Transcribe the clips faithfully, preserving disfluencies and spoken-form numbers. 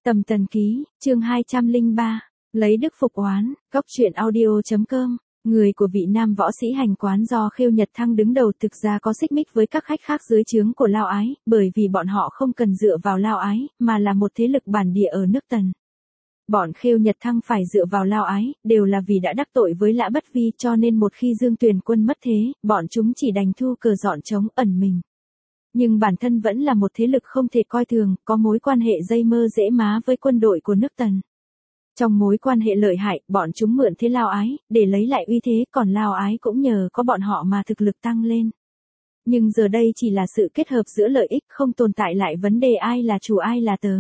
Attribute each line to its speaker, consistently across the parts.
Speaker 1: Tầm Tần Ký, chương hai trăm lẻ ba, lấy đức phục oán, góc truyện audio.com. Người của vị nam võ sĩ hành quán do Khêu Nhật Thăng đứng đầu thực ra có xích mích với các khách khác dưới trướng của Lao Ái, bởi vì bọn họ không cần dựa vào Lao Ái, mà là một thế lực bản địa ở nước Tần. Bọn Khêu Nhật Thăng phải dựa vào Lao Ái, đều là vì đã đắc tội với Lã Bất Vi, cho nên một khi Dương Tuyền Quân mất thế, bọn chúng chỉ đành thu cờ dọn trống ẩn mình. Nhưng bản thân vẫn là một thế lực không thể coi thường, có mối quan hệ dây mơ dễ má với quân đội của nước Tần. Trong mối quan hệ lợi hại, bọn chúng mượn thế Lao Ái, để lấy lại uy thế, còn Lao Ái cũng nhờ có bọn họ mà thực lực tăng lên. Nhưng giờ đây chỉ là sự kết hợp giữa lợi ích, không tồn tại lại vấn đề ai là chủ ai là tớ.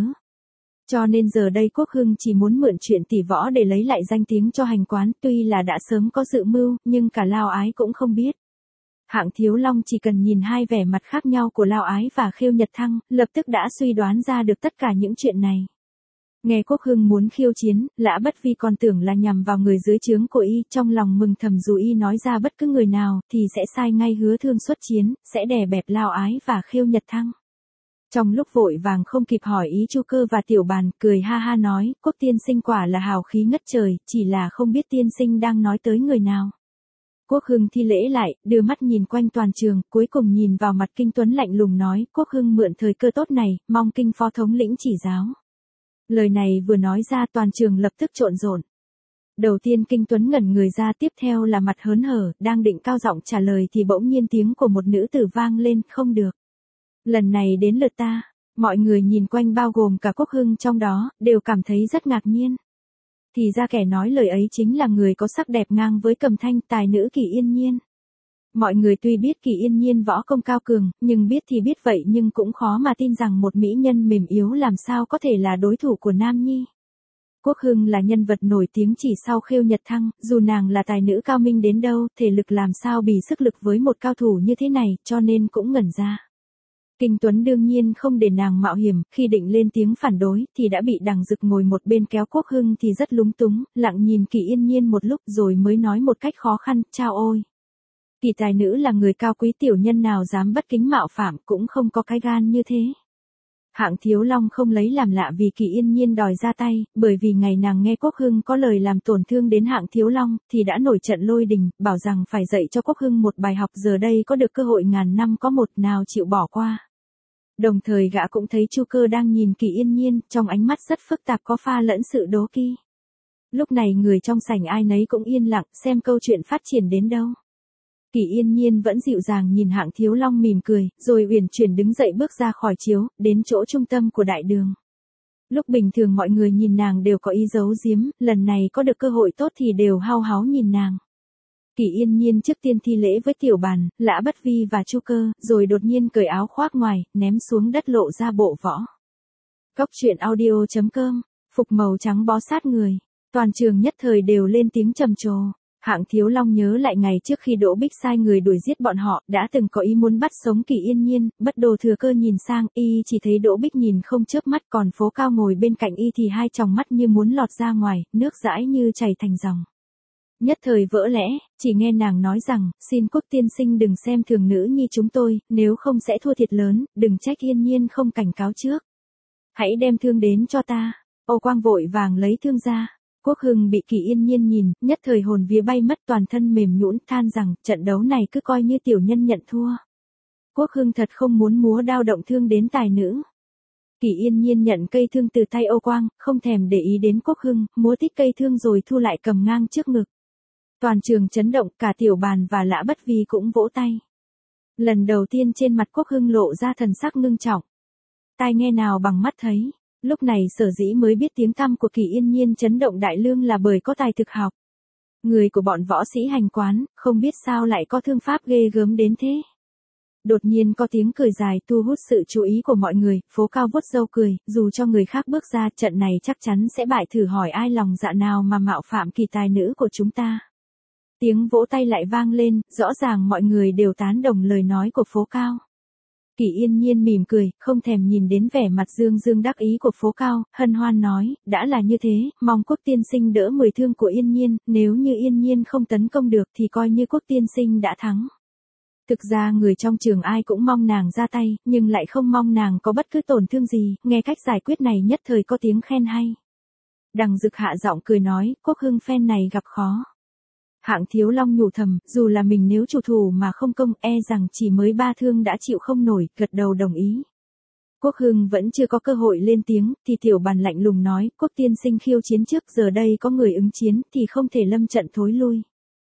Speaker 1: Cho nên giờ đây Quốc Hưng chỉ muốn mượn chuyện tỷ võ để lấy lại danh tiếng cho hành quán, tuy là đã sớm có dự mưu, nhưng cả Lao Ái cũng không biết. Hạng Thiếu Long chỉ cần nhìn hai vẻ mặt khác nhau của Lao Ái và Khêu Nhật Thăng, lập tức đã suy đoán ra được tất cả những chuyện này. Nghe Quốc Hưng muốn khiêu chiến, Lã Bất Vi còn tưởng là nhằm vào người dưới trướng của y, trong lòng mừng thầm dù y nói ra bất cứ người nào, thì sẽ sai ngay hứa thương xuất chiến, sẽ đè bẹp Lao Ái và Khêu Nhật Thăng. Trong lúc vội vàng không kịp hỏi ý Chu Cơ và Tiểu Bàn, cười ha ha nói, Quốc tiên sinh quả là hào khí ngất trời, chỉ là không biết tiên sinh đang nói tới người nào. Quốc Hưng thi lễ lại, đưa mắt nhìn quanh toàn trường, cuối cùng nhìn vào mặt Kinh Tuấn lạnh lùng nói, Quốc Hưng mượn thời cơ tốt này, mong Kinh phó thống lĩnh chỉ giáo. Lời này vừa nói ra toàn trường lập tức trộn rộn. Đầu tiên Kinh Tuấn ngẩn người ra, tiếp theo là mặt hớn hở, đang định cao giọng trả lời thì bỗng nhiên tiếng của một nữ tử vang lên, không được. Lần này đến lượt ta, mọi người nhìn quanh bao gồm cả Quốc Hưng trong đó, đều cảm thấy rất ngạc nhiên. Thì ra kẻ nói lời ấy chính là người có sắc đẹp ngang với Cầm Thanh, tài nữ Kỳ Yên Nhiên. Mọi người tuy biết Kỳ Yên Nhiên võ công cao cường, nhưng biết thì biết vậy nhưng cũng khó mà tin rằng một mỹ nhân mềm yếu làm sao có thể là đối thủ của Nam Nhi. Quốc Hưng là nhân vật nổi tiếng chỉ sau Khêu Nhật Thăng, dù nàng là tài nữ cao minh đến đâu, thể lực làm sao bì sức lực với một cao thủ như thế này, cho nên cũng ngẩn ra. Kinh Tuấn đương nhiên không để nàng mạo hiểm, khi định lên tiếng phản đối, thì đã bị Đằng Dực ngồi một bên kéo Quốc Hưng thì rất lúng túng, lặng nhìn Kỳ Yên Nhiên một lúc rồi mới nói một cách khó khăn, chao ôi. Kỳ tài nữ là người cao quý, tiểu nhân nào dám bất kính mạo phạm, cũng không có cái gan như thế. Hạng Thiếu Long không lấy làm lạ vì Kỳ Yên Nhiên đòi ra tay, bởi vì ngày nàng nghe Quốc Hưng có lời làm tổn thương đến Hạng Thiếu Long, thì đã nổi trận lôi đình, bảo rằng phải dạy cho Quốc Hưng một bài học, giờ đây có được cơ hội ngàn năm có một, nào chịu bỏ qua. Đồng thời gã cũng thấy Chu Cơ đang nhìn Kỳ Yên Nhiên, trong ánh mắt rất phức tạp có pha lẫn sự đố kỵ. Lúc này người trong sảnh ai nấy cũng yên lặng, xem câu chuyện phát triển đến đâu. Kỳ Yên Nhiên vẫn dịu dàng nhìn Hạng Thiếu Long mỉm cười, rồi uyển chuyển đứng dậy bước ra khỏi chiếu, đến chỗ trung tâm của đại đường. Lúc bình thường mọi người nhìn nàng đều có ý giấu giếm, lần này có được cơ hội tốt thì đều hao háo nhìn nàng. Kỳ Yên Nhiên trước tiên thi lễ với Tiểu Bàn, Lã Bất Vi và Chu Cơ, rồi đột nhiên cởi áo khoác ngoài, ném xuống đất lộ ra bộ võ. Góc truyện audio.com, phục màu trắng bó sát người, toàn trường nhất thời đều lên tiếng trầm trồ. Hạng Thiếu Long nhớ lại ngày trước khi Đỗ Bích sai người đuổi giết bọn họ, đã từng có ý muốn bắt sống Kỳ Yên Nhiên, Bất Đồ thừa cơ nhìn sang, y chỉ thấy Đỗ Bích nhìn không chớp mắt, còn Phố Cao ngồi bên cạnh y thì hai tròng mắt như muốn lọt ra ngoài, nước dãi như chảy thành dòng. Nhất thời vỡ lẽ, chỉ nghe nàng nói rằng, xin Quốc tiên sinh đừng xem thường nữ nhi chúng tôi, nếu không sẽ thua thiệt lớn, đừng trách Yên Nhiên không cảnh cáo trước. Hãy đem thương đến cho ta. Ô Quang vội vàng lấy thương ra. Quốc Hưng bị Kỳ Yên Nhiên nhìn, nhất thời hồn vía bay mất, toàn thân mềm nhũn, than rằng, trận đấu này cứ coi như tiểu nhân nhận thua. Quốc Hưng thật không muốn múa đao động thương đến tài nữ. Kỳ Yên Nhiên nhận cây thương từ tay Ô Quang, không thèm để ý đến Quốc Hưng, múa tích cây thương rồi thu lại cầm ngang trước ngực. Toàn trường chấn động, cả Tiểu Bàn và Lã Bất Vi cũng vỗ tay. Lần đầu tiên trên mặt Quốc Hưng lộ ra thần sắc ngưng trọng. Tai nghe nào bằng mắt thấy. Lúc này sở dĩ mới biết tiếng tăm của Kỳ Yên Nhiên chấn động đại lương là bởi có tài thực học. Người của bọn võ sĩ hành quán, không biết sao lại có thương pháp ghê gớm đến thế. Đột nhiên có tiếng cười dài thu hút sự chú ý của mọi người, Phố Cao vuốt râu cười, dù cho người khác bước ra, trận này chắc chắn sẽ bại, thử hỏi ai lòng dạ nào mà mạo phạm Kỳ tài nữ của chúng ta. Tiếng vỗ tay lại vang lên, rõ ràng mọi người đều tán đồng lời nói của Phố Cao. Kỳ Yên Nhiên mỉm cười, không thèm nhìn đến vẻ mặt dương dương đắc ý của Phố Cao, hân hoan nói, đã là như thế, mong Quốc tiên sinh đỡ mười thương của Yên Nhiên, nếu như Yên Nhiên không tấn công được thì coi như Quốc tiên sinh đã thắng. Thực ra người trong trường ai cũng mong nàng ra tay, nhưng lại không mong nàng có bất cứ tổn thương gì, nghe cách giải quyết này nhất thời có tiếng khen hay. Đằng Dực hạ giọng cười nói, Quốc Hưng phen này gặp khó. Hạng Thiếu Long nhủ thầm, dù là mình nếu chủ thủ mà không công, e rằng chỉ mới ba thương đã chịu không nổi, gật đầu đồng ý. Quốc Hưng vẫn chưa có cơ hội lên tiếng, thì Tiểu Bàn lạnh lùng nói, Quốc tiên sinh khiêu chiến trước, giờ đây có người ứng chiến, thì không thể lâm trận thối lui.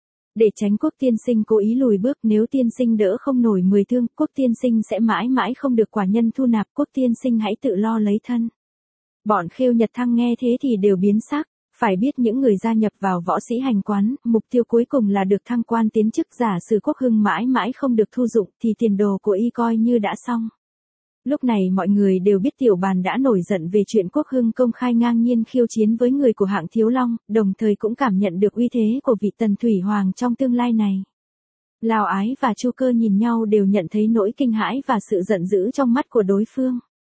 Speaker 1: Để tránh Quốc tiên sinh cố ý lùi bước, nếu tiên sinh đỡ không nổi mười thương, Quốc tiên sinh sẽ mãi mãi không được quả nhân thu nạp, Quốc tiên sinh hãy tự lo lấy thân. Bọn Khêu Nhật Thăng nghe thế thì đều biến sắc, phải biết những người gia nhập vào võ sĩ hành quán, mục tiêu cuối cùng là được thăng quan tiến chức, giả sử Quốc Hưng mãi mãi không được thu dụng, thì tiền đồ của y coi như đã xong. Lúc này mọi người đều biết Tiểu Bàn đã nổi giận về chuyện Quốc Hưng công khai ngang nhiên khiêu chiến với người của Hạng Thiếu Long, đồng thời cũng cảm nhận được uy thế của vị Tần Thủy Hoàng trong tương lai này. Lão Ái và Chu Cơ nhìn nhau đều nhận thấy nỗi kinh hãi và sự giận dữ trong mắt của đối phương.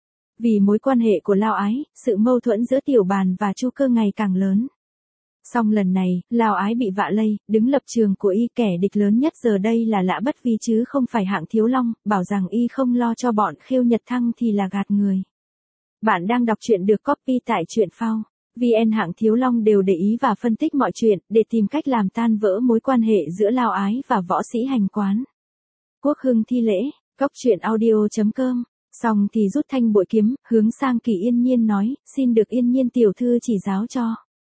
Speaker 1: Vì mối quan hệ của Lão Ái, sự mâu thuẫn giữa Tiểu Bàn và Chu Cơ ngày càng lớn. Song lần này, Lão Ái bị vạ lây, đứng lập trường của y, kẻ địch lớn nhất giờ đây là Lã Bất Vi chứ không phải Hạng Thiếu Long, bảo rằng y không lo cho bọn Khêu Nhật Thăng thì là gạt người. Bạn đang đọc truyện được copy tại truyện phao. vê en Hạng Thiếu Long đều để ý và phân tích mọi chuyện, để tìm cách làm tan vỡ mối quan hệ giữa Lão Ái và võ sĩ hành quán. Quốc Hưng thi lễ, cóc truyện audio chấm com. Xong thì rút thanh bội kiếm, hướng sang Kỳ Yên Nhiên nói, xin được Yên Nhiên tiểu thư chỉ giáo cho.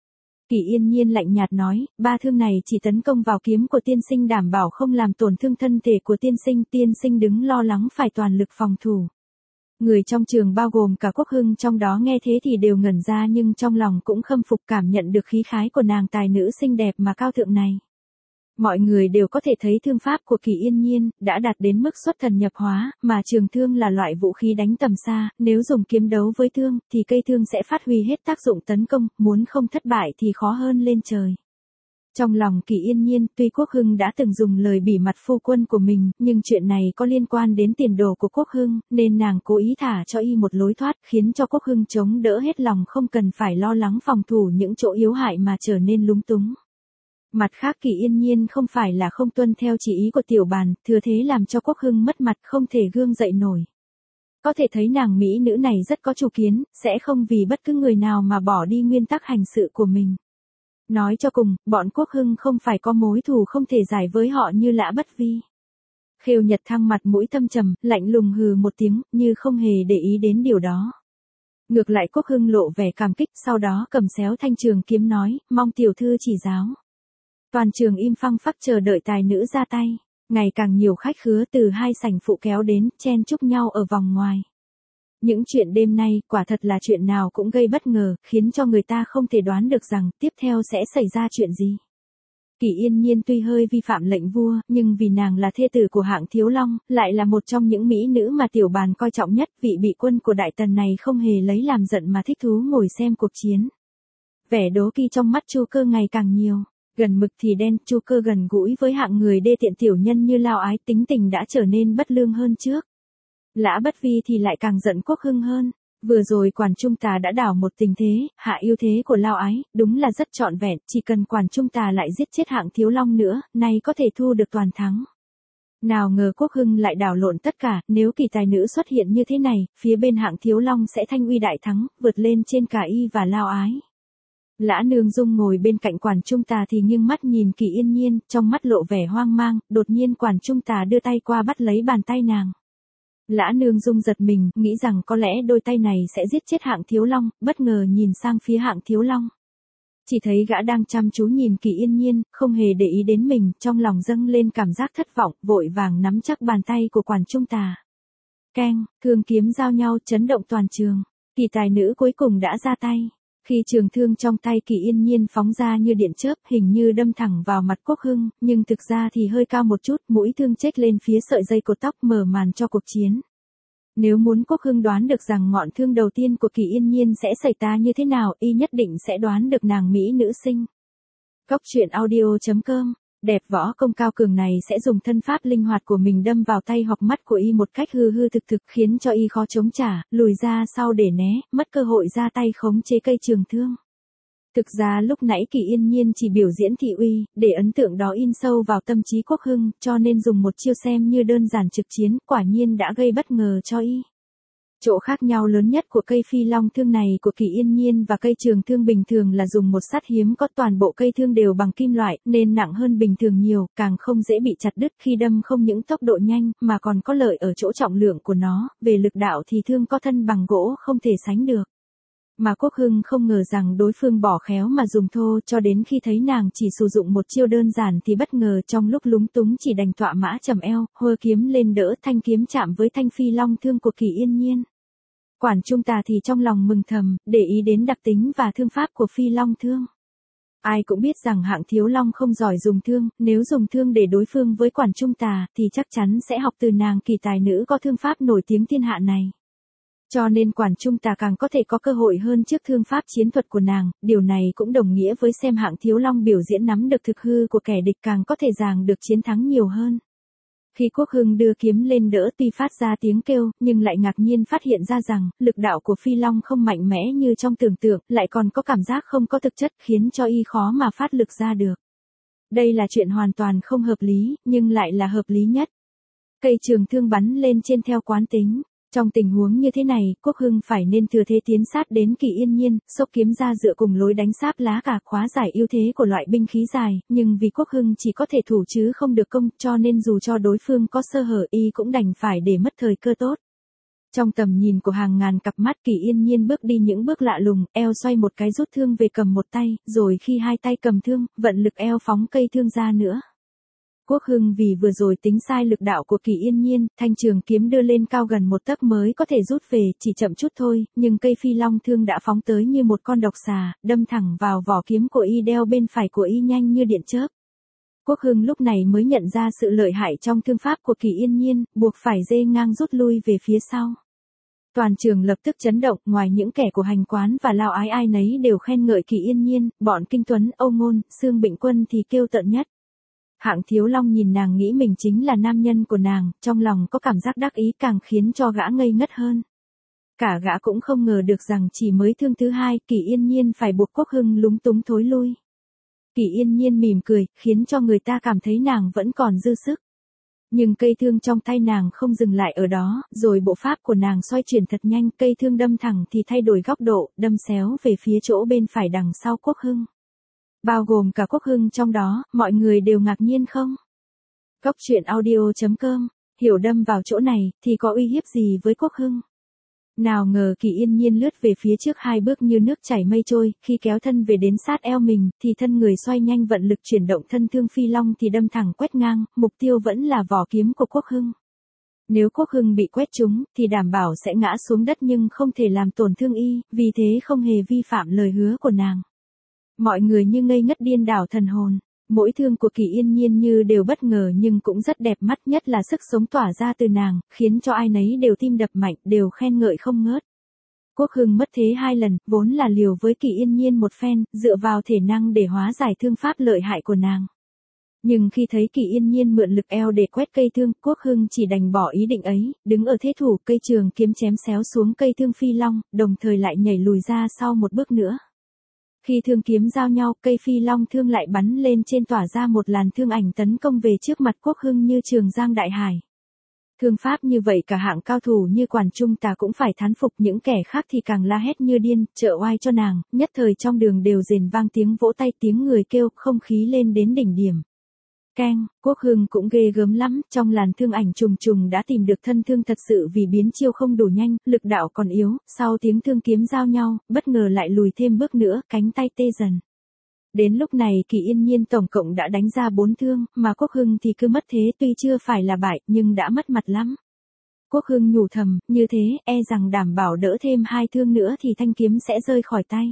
Speaker 1: Kỳ Yên Nhiên lạnh nhạt nói, ba thương này chỉ tấn công vào kiếm của tiên sinh, đảm bảo không làm tổn thương thân thể của tiên sinh, tiên sinh đứng lo lắng phải toàn lực phòng thủ. Người trong trường bao gồm cả Quốc Hưng trong đó nghe thế thì đều ngẩn ra, nhưng trong lòng cũng khâm phục cảm nhận được khí khái của nàng tài nữ xinh đẹp mà cao thượng này. Mọi người đều có thể thấy thương pháp của Kỳ Yên Nhiên đã đạt đến mức xuất thần nhập hóa, mà trường thương là loại vũ khí đánh tầm xa, nếu dùng kiếm đấu với thương, thì cây thương sẽ phát huy hết tác dụng tấn công, muốn không thất bại thì khó hơn lên trời. Trong lòng Kỳ Yên Nhiên, tuy Quốc Hưng đã từng dùng lời bỉ mặt phu quân của mình, nhưng chuyện này có liên quan đến tiền đồ của Quốc Hưng, nên nàng cố ý thả cho y một lối thoát, khiến cho Quốc Hưng chống đỡ hết lòng, không cần phải lo lắng phòng thủ những chỗ yếu hại mà trở nên lúng túng. Mặt khác Kỳ Yên Nhiên không phải là không tuân theo chỉ ý của Tiểu Bàn, thừa thế làm cho Quốc Hưng mất mặt, không thể gương dậy nổi. Có thể thấy nàng mỹ nữ này rất có chủ kiến, sẽ không vì bất cứ người nào mà bỏ đi nguyên tắc hành sự của mình. Nói cho cùng, bọn Quốc Hưng không phải có mối thù không thể giải với họ như Lã Bất Vi. Khêu Nhật Thăng mặt mũi thâm trầm, lạnh lùng hừ một tiếng, như không hề để ý đến điều đó. Ngược lại Quốc Hưng lộ vẻ cảm kích, sau đó cầm xéo thanh trường kiếm nói, mong tiểu thư chỉ giáo. Toàn trường im phăng phắc chờ đợi tài nữ ra tay, ngày càng nhiều khách khứa từ hai sảnh phụ kéo đến, chen chúc nhau ở vòng ngoài. Những chuyện đêm nay quả thật là chuyện nào cũng gây bất ngờ, khiến cho người ta không thể đoán được rằng tiếp theo sẽ xảy ra chuyện gì. Kỳ Yên Nhiên tuy hơi vi phạm lệnh vua, nhưng vì nàng là thê tử của Hạng Thiếu Long, lại là một trong những mỹ nữ mà Tiểu Bàn coi trọng nhất, vị bị quân của Đại Tần này không hề lấy làm giận mà thích thú ngồi xem cuộc chiến. Vẻ đố kỵ trong mắt Chu Cơ ngày càng nhiều. Gần mực thì đen, Chu Cơ gần gũi với hạng người đê tiện tiểu nhân như Lão Ái, tính tình đã trở nên bất lương hơn trước. Lã Bất Vi thì lại càng giận Quốc Hưng hơn. Vừa rồi Quản Trung Tà đã đảo một tình thế, hạ ưu thế của Lão Ái, đúng là rất trọn vẹn, chỉ cần Quản Trung Tà lại giết chết Hạng Thiếu Long nữa, nay có thể thu được toàn thắng. Nào ngờ Quốc Hưng lại đảo lộn tất cả, nếu Kỳ tài nữ xuất hiện như thế này, phía bên Hạng Thiếu Long sẽ thanh uy đại thắng, vượt lên trên cả y và Lão Ái. Lã Nương Dung ngồi bên cạnh Quản Trung Tà thì nghiêng mắt nhìn Kỳ Yên Nhiên, trong mắt lộ vẻ hoang mang, đột nhiên Quản Trung Tà đưa tay qua bắt lấy bàn tay nàng. Lã Nương Dung giật mình, nghĩ rằng có lẽ đôi tay này sẽ giết chết Hạng Thiếu Long, bất ngờ nhìn sang phía Hạng Thiếu Long. Chỉ thấy gã đang chăm chú nhìn Kỳ Yên Nhiên, không hề để ý đến mình, trong lòng dâng lên cảm giác thất vọng, vội vàng nắm chắc bàn tay của Quản Trung Tà. Keng, thương kiếm giao nhau chấn động toàn trường. Kỳ tài nữ cuối cùng đã ra tay. Khi trường thương trong tay Kỳ Yên Nhiên phóng ra như điện chớp, hình như đâm thẳng vào mặt Quốc Hưng, nhưng thực ra thì hơi cao một chút, mũi thương chếch lên phía sợi dây cột tóc, mở màn cho cuộc chiến. Nếu muốn Quốc Hưng đoán được rằng ngọn thương đầu tiên của Kỳ Yên Nhiên sẽ xảy ra như thế nào, y nhất định sẽ đoán được nàng mỹ nữ sinh. Cóc truyện audio chấm com. Đẹp võ công cao cường này sẽ dùng thân pháp linh hoạt của mình đâm vào tay hoặc mắt của y một cách hư hư thực thực, khiến cho y khó chống trả, lùi ra sau để né, mất cơ hội ra tay khống chế cây trường thương. Thực ra lúc nãy Kỳ Yên Nhiên chỉ biểu diễn thị uy, để ấn tượng đó in sâu vào tâm trí Quốc Hưng, cho nên dùng một chiêu xem như đơn giản trực chiến, quả nhiên đã gây bất ngờ cho y. Chỗ khác nhau lớn nhất của cây phi long thương này của Kỳ Yên Nhiên và cây trường thương bình thường là dùng một sắt hiếm, có toàn bộ cây thương đều bằng kim loại, nên nặng hơn bình thường nhiều, càng không dễ bị chặt đứt khi đâm, không những tốc độ nhanh, mà còn có lợi ở chỗ trọng lượng của nó, về lực đạo thì thương có thân bằng gỗ không thể sánh được. Mà Quốc Hưng không ngờ rằng đối phương bỏ khéo mà dùng thô, cho đến khi thấy nàng chỉ sử dụng một chiêu đơn giản thì bất ngờ, trong lúc lúng túng chỉ đành tọa mã chầm eo, hơ kiếm lên đỡ, thanh kiếm chạm với thanh phi long thương của Kỳ Yên Nhiên. Quản Trung Tà thì trong lòng mừng thầm, để ý đến đặc tính và thương pháp của phi long thương. Ai cũng biết rằng hạng thiếu long không giỏi dùng thương, nếu dùng thương để đối phương với Quản Trung Tà thì chắc chắn sẽ học từ nàng kỳ tài nữ có thương pháp nổi tiếng thiên hạ này. Cho nên Quản Trung Tà càng có thể có cơ hội hơn trước thương pháp chiến thuật của nàng, điều này cũng đồng nghĩa với xem hạng thiếu long biểu diễn nắm được thực hư của kẻ địch càng có thể giành được chiến thắng nhiều hơn. Khi Quốc Hưng đưa kiếm lên đỡ tuy phát ra tiếng kêu, nhưng lại ngạc nhiên phát hiện ra rằng, lực đạo của phi long không mạnh mẽ như trong tưởng tượng, lại còn có cảm giác không có thực chất, khiến cho y khó mà phát lực ra được. Đây là chuyện hoàn toàn không hợp lý, nhưng lại là hợp lý nhất. Cây trường thương bắn lên trên theo quán tính. Trong tình huống như thế này, Quốc Hưng phải nên thừa thế tiến sát đến Kỳ Yên Nhiên, xốc kiếm ra dựa cùng lối đánh sáp lá cả khóa giải ưu thế của loại binh khí dài, nhưng vì Quốc Hưng chỉ có thể thủ chứ không được công, cho nên dù cho đối phương có sơ hở y cũng đành phải để mất thời cơ tốt. Trong tầm nhìn của hàng ngàn cặp mắt, Kỳ Yên Nhiên bước đi những bước lạ lùng, eo xoay một cái rút thương về cầm một tay, rồi khi hai tay cầm thương, vận lực eo phóng cây thương ra nữa. Quốc Hưng vì vừa rồi tính sai lực đạo của Kỳ Yên Nhiên, thanh trường kiếm đưa lên cao gần một tấc mới có thể rút về, chỉ chậm chút thôi, nhưng cây phi long thương đã phóng tới như một con độc xà, đâm thẳng vào vỏ kiếm của y đeo bên phải của y nhanh như điện chớp. Quốc Hưng lúc này mới nhận ra sự lợi hại trong thương pháp của Kỳ Yên Nhiên, buộc phải dê ngang rút lui về phía sau. Toàn trường lập tức chấn động, ngoài những kẻ của hành quán và lao ái ai nấy đều khen ngợi Kỳ Yên Nhiên, bọn Kinh Tuấn, Âu Ngôn, Sương Bỉnh Quân thì kêu tợn nhất. Hạng thiếu long nhìn nàng nghĩ mình chính là nam nhân của nàng, trong lòng có cảm giác đắc ý càng khiến cho gã ngây ngất hơn. Cả gã cũng không ngờ được rằng chỉ mới thương thứ hai, Kỳ Yên Nhiên phải buộc Quốc Hưng lúng túng thối lui. Kỳ Yên Nhiên mỉm cười, khiến cho người ta cảm thấy nàng vẫn còn dư sức. Nhưng cây thương trong tay nàng không dừng lại ở đó, rồi bộ pháp của nàng xoay chuyển thật nhanh, cây thương đâm thẳng thì thay đổi góc độ, đâm xéo về phía chỗ bên phải đằng sau Quốc Hưng. Bao gồm cả Quốc Hưng trong đó, mọi người đều ngạc nhiên không? Góc truyện audio chấm com, hiểu đâm vào chỗ này, thì có uy hiếp gì với Quốc Hưng? Nào ngờ Kỳ Yên Nhiên lướt về phía trước hai bước như nước chảy mây trôi, khi kéo thân về đến sát eo mình, thì thân người xoay nhanh vận lực chuyển động thân thương phi long thì đâm thẳng quét ngang, mục tiêu vẫn là vỏ kiếm của Quốc Hưng. Nếu Quốc Hưng bị quét trúng, thì đảm bảo sẽ ngã xuống đất nhưng không thể làm tổn thương y, vì thế không hề vi phạm lời hứa của nàng. Mọi người như ngây ngất điên đảo thần hồn, mỗi thương của Kỳ Yên Nhiên như đều bất ngờ nhưng cũng rất đẹp mắt, nhất là sức sống tỏa ra từ nàng, khiến cho ai nấy đều tim đập mạnh, đều khen ngợi không ngớt. Quốc Hưng mất thế hai lần, vốn là liều với Kỳ Yên Nhiên một phen, dựa vào thể năng để hóa giải thương pháp lợi hại của nàng. Nhưng khi thấy Kỳ Yên Nhiên mượn lực eo để quét cây thương, Quốc Hưng chỉ đành bỏ ý định ấy, đứng ở thế thủ, cây trường kiếm chém xéo xuống cây thương phi long, đồng thời lại nhảy lùi ra sau một bước nữa. Khi thương kiếm giao nhau, cây phi long thương lại bắn lên trên, tỏa ra một làn thương ảnh tấn công về trước mặt Quốc Hưng như trường giang đại hải. Thương pháp như vậy cả hạng cao thủ như Quản Trung Tà cũng phải thán phục, những kẻ khác thì càng la hét như điên, trợ oai cho nàng, nhất thời trong đường đều rền vang tiếng vỗ tay, tiếng người kêu, không khí lên đến đỉnh điểm. Keng, Quốc Hưng cũng ghê gớm lắm, trong làn thương ảnh trùng trùng đã tìm được thân thương thật sự, vì biến chiêu không đủ nhanh, lực đạo còn yếu, sau tiếng thương kiếm giao nhau, bất ngờ lại lùi thêm bước nữa, cánh tay tê dần. Đến lúc này Kỳ Yên Nhiên tổng cộng đã đánh ra bốn thương, mà Quốc Hưng thì cứ mất thế, tuy chưa phải là bại, nhưng đã mất mặt lắm. Quốc Hưng nhủ thầm, như thế, e rằng đảm bảo đỡ thêm hai thương nữa thì thanh kiếm sẽ rơi khỏi tay.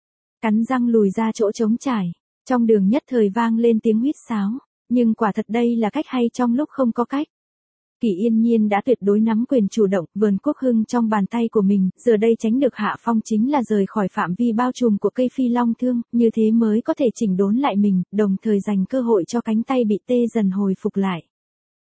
Speaker 1: Cắn răng lùi ra chỗ trống trải, trong đường nhất thời vang lên tiếng huýt sáo. Nhưng quả thật đây là cách hay trong lúc không có cách. Kỳ Yên Nhiên đã tuyệt đối nắm quyền chủ động, vờn Quốc Hưng trong bàn tay của mình, giờ đây tránh được hạ phong chính là rời khỏi phạm vi bao trùm của cây phi long thương, như thế mới có thể chỉnh đốn lại mình, đồng thời dành cơ hội cho cánh tay bị tê dần hồi phục lại.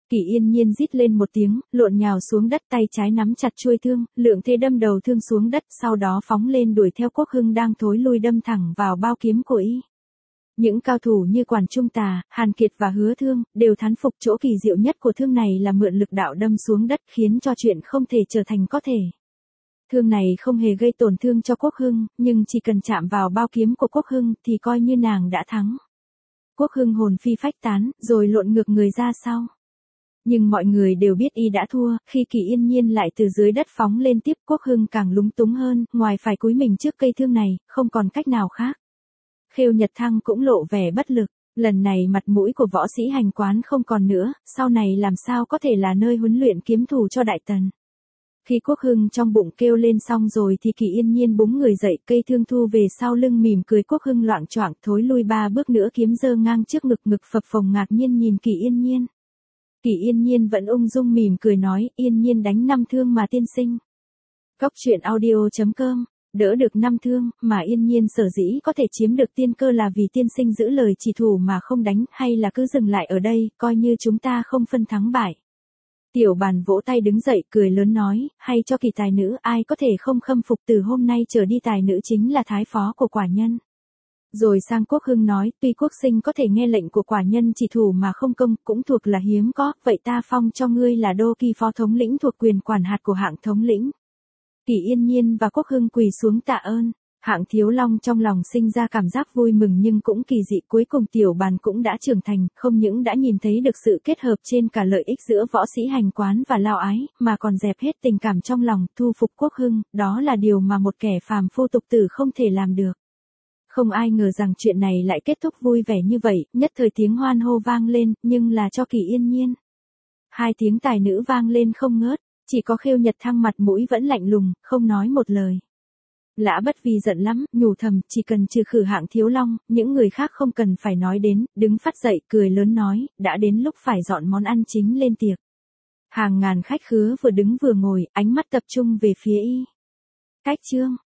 Speaker 1: Kỷ Yên Nhiên rít lên một tiếng, lộn nhào xuống đất, tay trái nắm chặt chuôi thương, lượng thế đâm đầu thương xuống đất, sau đó phóng lên đuổi theo Quốc Hưng đang thối lui đâm thẳng vào bao kiếm của y. Những cao thủ như Quản Trung Tà, Hàn Kiệt và Hứa Thương, đều thán phục chỗ kỳ diệu nhất của thương này là mượn lực đạo đâm xuống đất khiến cho chuyện không thể trở thành có thể. Thương này không hề gây tổn thương cho Quốc Hưng, nhưng chỉ cần chạm vào bao kiếm của Quốc Hưng thì coi như nàng đã thắng. Quốc Hưng hồn phi phách tán, rồi lộn ngược người ra sau. Nhưng mọi người đều biết y đã thua, khi Kỷ Yên Nhiên lại từ dưới đất phóng lên tiếp, Quốc Hưng càng lúng túng hơn, ngoài phải cúi mình trước cây thương này, không còn cách nào khác. Khêu Nhật Thăng cũng lộ vẻ bất lực, lần này mặt mũi của võ sĩ hành quán không còn nữa, sau này làm sao có thể là nơi huấn luyện kiếm thủ cho Đại Tần. Khi Quốc Hưng trong bụng kêu lên xong rồi thì Kỷ Yên Nhiên búng người dậy, cây thương thu về sau lưng mỉm cười. Quốc Hưng loạng choạng thối lui ba bước nữa, kiếm giơ ngang trước ngực, ngực phập phồng ngạc nhiên nhìn Kỷ Yên Nhiên. Kỷ Yên Nhiên vẫn ung dung mỉm cười nói, Yên Nhiên đánh năm thương mà tiên sinh. Góc truyện audio chấm com, đỡ được năm thương, mà Yên Nhiên sở dĩ có thể chiếm được tiên cơ là vì tiên sinh giữ lời chỉ thủ mà không đánh, hay là cứ dừng lại ở đây, coi như chúng ta không phân thắng bại. Tiểu Bàn vỗ tay đứng dậy, cười lớn nói, hay cho Kỳ tài nữ, ai có thể không khâm phục, từ hôm nay trở đi tài nữ chính là thái phó của quả nhân. Rồi sang Quốc Hưng nói, tuy Quốc sinh có thể nghe lệnh của quả nhân chỉ thủ mà không công, cũng thuộc là hiếm có, vậy ta phong cho ngươi là đô kỳ phó thống lĩnh thuộc quyền quản hạt của hạng thống lĩnh. Kỷ Yên Nhiên và Quốc Hưng quỳ xuống tạ ơn. Hạng Thiếu Long trong lòng sinh ra cảm giác vui mừng nhưng cũng kỳ dị, cuối cùng Tiểu Bàn cũng đã trưởng thành, không những đã nhìn thấy được sự kết hợp trên cả lợi ích giữa võ sĩ hành quán và lao ái, mà còn dẹp hết tình cảm trong lòng, thu phục Quốc Hưng, đó là điều mà một kẻ phàm phu tục tử không thể làm được. Không ai ngờ rằng chuyện này lại kết thúc vui vẻ như vậy, nhất thời tiếng hoan hô vang lên, nhưng là cho Kỷ Yên Nhiên. Hai tiếng tài nữ vang lên không ngớt, chỉ có Khêu Nhật Thăng mặt mũi vẫn lạnh lùng, không nói một lời. Lã Bất Vi giận lắm, nhủ thầm, chỉ cần trừ khử Hạng Thiếu Long, những người khác không cần phải nói đến, đứng phát dậy, cười lớn nói, đã đến lúc phải dọn món ăn chính lên tiệc. Hàng ngàn khách khứa vừa đứng vừa ngồi, ánh mắt tập trung về phía y. Cách chương